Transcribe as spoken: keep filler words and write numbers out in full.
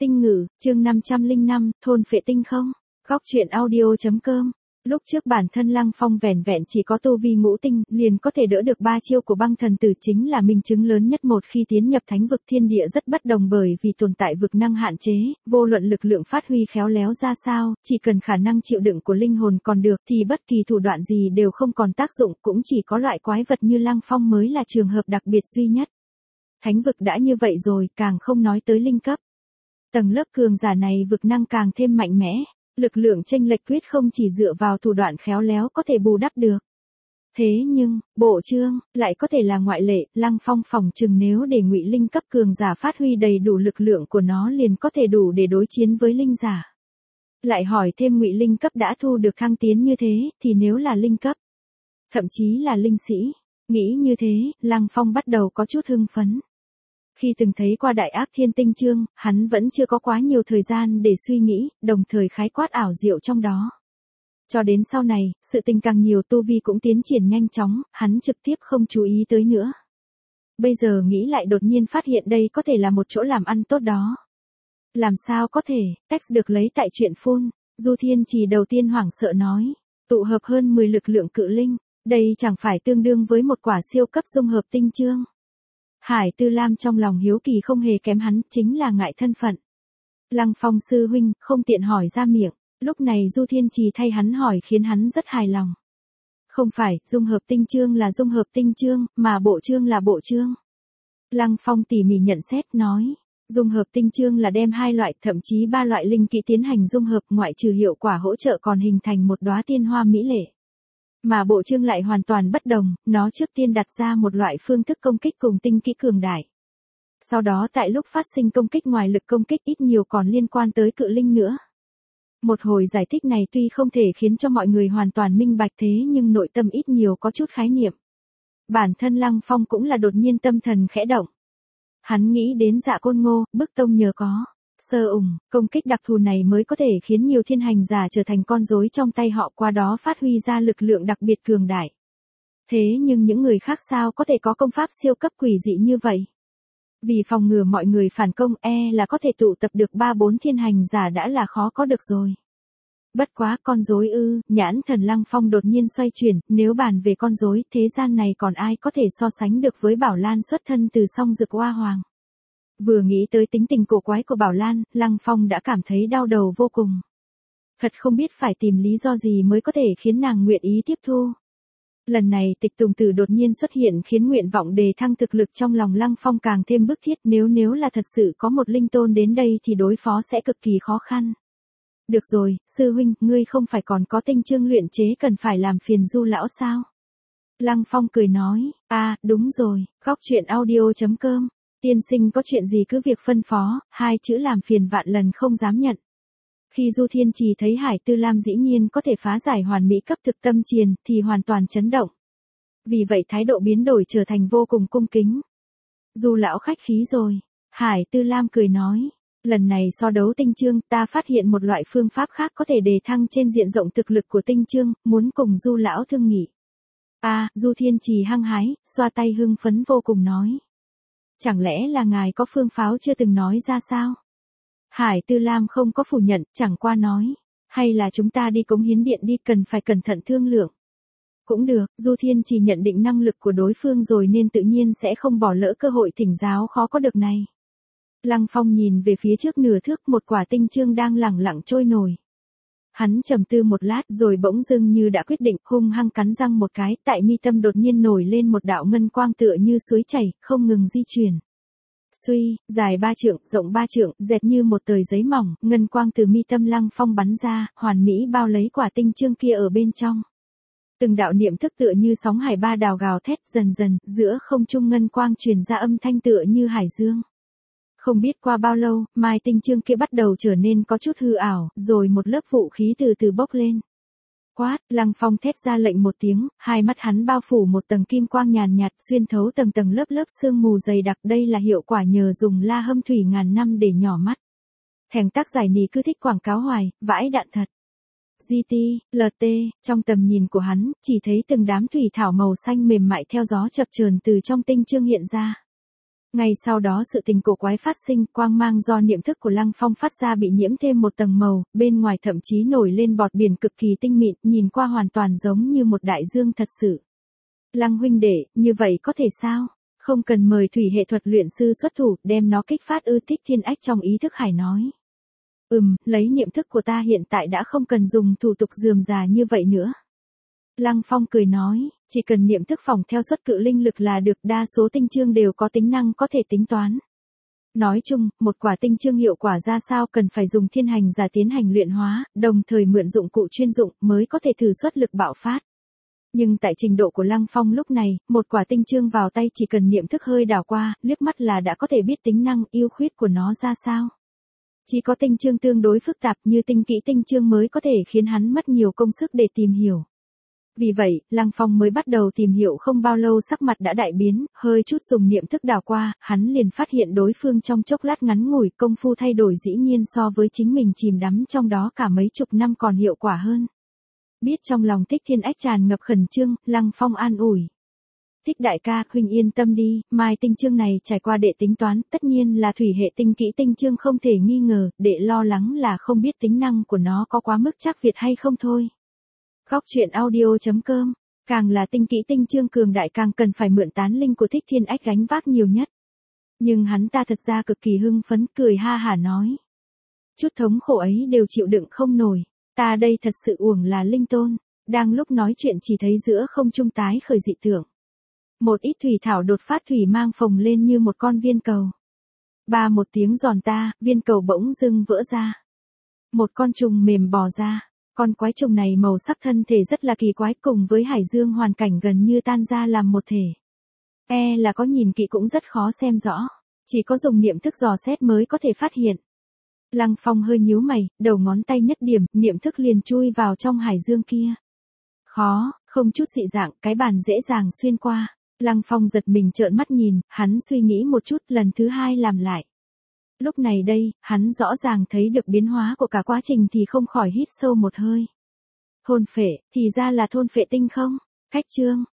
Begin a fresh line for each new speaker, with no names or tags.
Tinh ngữ, chương năm trăm lẻ năm, thôn phệ tinh không? Góc truyện audio.com. Lúc trước bản thân Lăng Phong vẻn vẹn chỉ có tu vi ngũ tinh, liền có thể đỡ được ba chiêu của băng thần tử, chính là minh chứng lớn nhất một khi tiến nhập thánh vực. Thiên địa rất bất đồng bởi vì tồn tại vực năng hạn chế, vô luận lực lượng phát huy khéo léo ra sao, chỉ cần khả năng chịu đựng của linh hồn còn được thì bất kỳ thủ đoạn gì đều không còn tác dụng, cũng chỉ có loại quái vật như Lăng Phong mới là trường hợp đặc biệt duy nhất. Thánh vực đã như vậy rồi, càng không nói tới linh cấp. Tầng lớp cường giả này vực năng càng thêm mạnh mẽ, lực lượng chênh lệch quyết không chỉ dựa vào thủ đoạn khéo léo có thể bù đắp được. Thế nhưng, bộ chương lại có thể là ngoại lệ. Lăng Phong phỏng chừng nếu để ngụy linh cấp cường giả phát huy đầy đủ lực lượng của nó liền có thể đủ để đối chiến với linh giả. Lại hỏi thêm ngụy linh cấp đã thu được thăng tiến như thế, thì nếu là linh cấp, thậm chí là linh sĩ, nghĩ như thế, Lăng Phong bắt đầu có chút hưng phấn. Khi từng thấy qua Đại Ác Thiên Tinh chương, hắn vẫn chưa có quá nhiều thời gian để suy nghĩ, đồng thời khái quát ảo diệu trong đó. Cho đến sau này, sự tình càng nhiều, tu vi cũng tiến triển nhanh chóng, hắn trực tiếp không chú ý tới nữa. Bây giờ nghĩ lại đột nhiên phát hiện đây có thể là một chỗ làm ăn tốt đó. Làm sao có thể, text được lấy tại truyện phun, Du Thiên Trì đầu tiên hoảng sợ nói, tụ hợp hơn mười lực lượng cự linh, đây chẳng phải tương đương với một quả siêu cấp dung hợp tinh chương. Hải Tư Lam trong lòng hiếu kỳ không hề kém hắn, chính là ngại thân phận. Lăng Phong sư huynh không tiện hỏi ra miệng, lúc này Du Thiên Trì thay hắn hỏi khiến hắn rất hài lòng. Không phải, dung hợp tinh chương là dung hợp tinh chương, mà bộ chương là bộ chương. Lăng Phong tỉ mỉ nhận xét nói, dung hợp tinh chương là đem hai loại, thậm chí ba loại linh kỹ tiến hành dung hợp, ngoại trừ hiệu quả hỗ trợ còn hình thành một đóa tiên hoa mỹ lệ. Mà bộ chương lại hoàn toàn bất đồng, nó trước tiên đặt ra một loại phương thức công kích cùng tinh kỹ cường đại. Sau đó tại lúc phát sinh công kích ngoài lực công kích ít nhiều còn liên quan tới cự linh nữa. Một hồi giải thích này tuy không thể khiến cho mọi người hoàn toàn minh bạch, thế nhưng nội tâm ít nhiều có chút khái niệm. Bản thân Lăng Phong cũng là đột nhiên tâm thần khẽ động. Hắn nghĩ đến Dạ Côn Ngô, Bức Tông nhờ có sơ ủng, công kích đặc thù này mới có thể khiến nhiều thiên hành giả trở thành con rối trong tay họ, qua đó phát huy ra lực lượng đặc biệt cường đại. Thế nhưng những người khác sao có thể có công pháp siêu cấp quỷ dị như vậy? Vì phòng ngừa mọi người phản công, e là có thể tụ tập được ba bốn thiên hành giả đã là khó có được rồi. Bất quá, con rối ư? Nhãn thần Lăng Phong đột nhiên xoay chuyển, nếu bàn về con rối, thế gian này còn ai có thể so sánh được với Bảo Lan xuất thân từ Song Dực Oa Hoàng. Vừa nghĩ tới tính tình cổ quái của Bảo Lan, Lăng Phong đã cảm thấy đau đầu vô cùng. Thật không biết phải tìm lý do gì mới có thể khiến nàng nguyện ý tiếp thu. Lần này Tịch Tùng Tử đột nhiên xuất hiện khiến nguyện vọng đề thăng thực lực trong lòng Lăng Phong càng thêm bức thiết, nếu nếu là thật sự có một linh tôn đến đây thì đối phó sẽ cực kỳ khó khăn. Được rồi, sư huynh, ngươi không phải còn có tinh chương luyện chế cần phải làm phiền Du lão sao? Lăng Phong cười nói, à, đúng rồi, góc truyện audio.com. Tiên sinh có chuyện gì cứ việc phân phó, hai chữ làm phiền vạn lần không dám nhận. Khi Du Thiên Trì thấy Hải Tư Lam dĩ nhiên có thể phá giải hoàn mỹ cấp thực tâm triền thì hoàn toàn chấn động. Vì vậy thái độ biến đổi trở thành vô cùng cung kính. Du lão khách khí rồi. Hải Tư Lam cười nói, lần này so đấu tinh chương ta phát hiện một loại phương pháp khác có thể đề thăng trên diện rộng thực lực của tinh chương, muốn cùng Du lão thương nghị. À, Du Thiên Trì hăng hái, xoa tay hưng phấn vô cùng nói. Chẳng lẽ là ngài có phương pháo chưa từng nói ra sao? Hải Tư Lam không có phủ nhận, chẳng qua nói. Hay là chúng ta đi cống hiến điện đi, cần phải cẩn thận thương lượng. Cũng được, Du Thiên Trì nhận định năng lực của đối phương rồi nên tự nhiên sẽ không bỏ lỡ cơ hội thỉnh giáo khó có được này. Lăng Phong nhìn về phía trước nửa thước, một quả tinh chương đang lẳng lặng trôi nổi. Hắn trầm tư một lát rồi bỗng dưng như đã quyết định, hung hăng cắn răng một cái, tại mi tâm đột nhiên nổi lên một đạo ngân quang tựa như suối chảy, không ngừng di chuyển. Suy, dài ba trượng, rộng ba trượng, dẹt như một tờ giấy mỏng, ngân quang từ mi tâm Lăng Phong bắn ra, hoàn mỹ bao lấy quả tinh chương kia ở bên trong. Từng đạo niệm thức tựa như sóng hải ba đào gào thét, dần dần, giữa không trung ngân quang truyền ra âm thanh tựa như hải dương. Không biết qua bao lâu, mai tinh chương kia bắt đầu trở nên có chút hư ảo, rồi một lớp vũ khí từ từ bốc lên. Quát, Lăng Phong thét ra lệnh một tiếng, hai mắt hắn bao phủ một tầng kim quang nhàn nhạt, xuyên thấu tầng tầng lớp lớp sương mù dày đặc, đây là hiệu quả nhờ dùng la hâm thủy ngàn năm để nhỏ mắt. Thèm tác giải nì cứ thích quảng cáo hoài, vãi đạn thật. giê tê, lờ tê, trong tầm nhìn của hắn, chỉ thấy từng đám thủy thảo màu xanh mềm mại theo gió chập chờn từ trong tinh chương hiện ra. Ngay sau đó sự tình cổ quái phát sinh, quang mang do niệm thức của Lăng Phong phát ra bị nhiễm thêm một tầng màu, bên ngoài thậm chí nổi lên bọt biển cực kỳ tinh mịn, nhìn qua hoàn toàn giống như một đại dương thật sự. Lăng huynh đệ, như vậy có thể sao? Không cần mời thủy hệ thuật luyện sư xuất thủ, đem nó kích phát ư? Thích Thiên Ách trong ý thức hải nói. Ừm, lấy niệm thức của ta hiện tại đã không cần dùng thủ tục rườm rà như vậy nữa. Lăng Phong cười nói, chỉ cần niệm thức phòng theo xuất cự linh lực là được, đa số tinh chương đều có tính năng có thể tính toán. Nói chung, một quả tinh chương hiệu quả ra sao cần phải dùng thiên hành giả tiến hành luyện hóa, đồng thời mượn dụng cụ chuyên dụng mới có thể thử xuất lực bạo phát. Nhưng tại trình độ của Lăng Phong lúc này, một quả tinh chương vào tay chỉ cần niệm thức hơi đảo qua, liếc mắt là đã có thể biết tính năng ưu khuyết của nó ra sao. Chỉ có tinh chương tương đối phức tạp như tinh kỹ tinh chương mới có thể khiến hắn mất nhiều công sức để tìm hiểu. Vì vậy, Lăng Phong mới bắt đầu tìm hiểu không bao lâu sắc mặt đã đại biến, hơi chút dùng niệm thức đảo qua, hắn liền phát hiện đối phương trong chốc lát ngắn ngủi công phu thay đổi dĩ nhiên so với chính mình chìm đắm trong đó cả mấy chục năm còn hiệu quả hơn. Biết trong lòng Thích Thiên Ách tràn ngập khẩn trương, Lăng Phong an ủi. Thích đại ca, huynh yên tâm đi, mai tinh chương này trải qua đệ tính toán, tất nhiên là thủy hệ tinh kỹ tinh chương không thể nghi ngờ, đệ lo lắng là không biết tính năng của nó có quá mức chắc Việt hay không thôi. Góc truyện audio.com, càng là tinh kỹ tinh chương cường đại càng cần phải mượn tán linh của Thích Thiên Ách gánh vác nhiều nhất. Nhưng hắn ta thật ra cực kỳ hưng phấn, cười ha hả nói. Chút thống khổ ấy đều chịu đựng không nổi, ta đây thật sự uổng là linh tôn. Đang lúc nói chuyện chỉ thấy giữa không trung tái khởi dị tượng. Một ít thủy thảo đột phát thủy mang phồng lên như một con viên cầu. Ba một tiếng giòn ta, viên cầu bỗng dưng vỡ ra. Một con trùng mềm bò ra. Con quái trùng này màu sắc thân thể rất là kỳ quái, cùng với hải dương hoàn cảnh gần như tan ra làm một thể. E là có nhìn kỹ cũng rất khó xem rõ. Chỉ có dùng niệm thức dò xét mới có thể phát hiện. Lăng Phong hơi nhíu mày, đầu ngón tay nhất điểm, niệm thức liền chui vào trong hải dương kia. Khó, không chút dị dạng, cái bàn dễ dàng xuyên qua. Lăng Phong giật mình trợn mắt nhìn, hắn suy nghĩ một chút, lần thứ hai làm lại. Lúc này đây, hắn rõ ràng thấy được biến hóa của cả quá trình thì không khỏi hít sâu một hơi. Thôn phệ, thì ra là thôn phệ tinh không? Khách chương.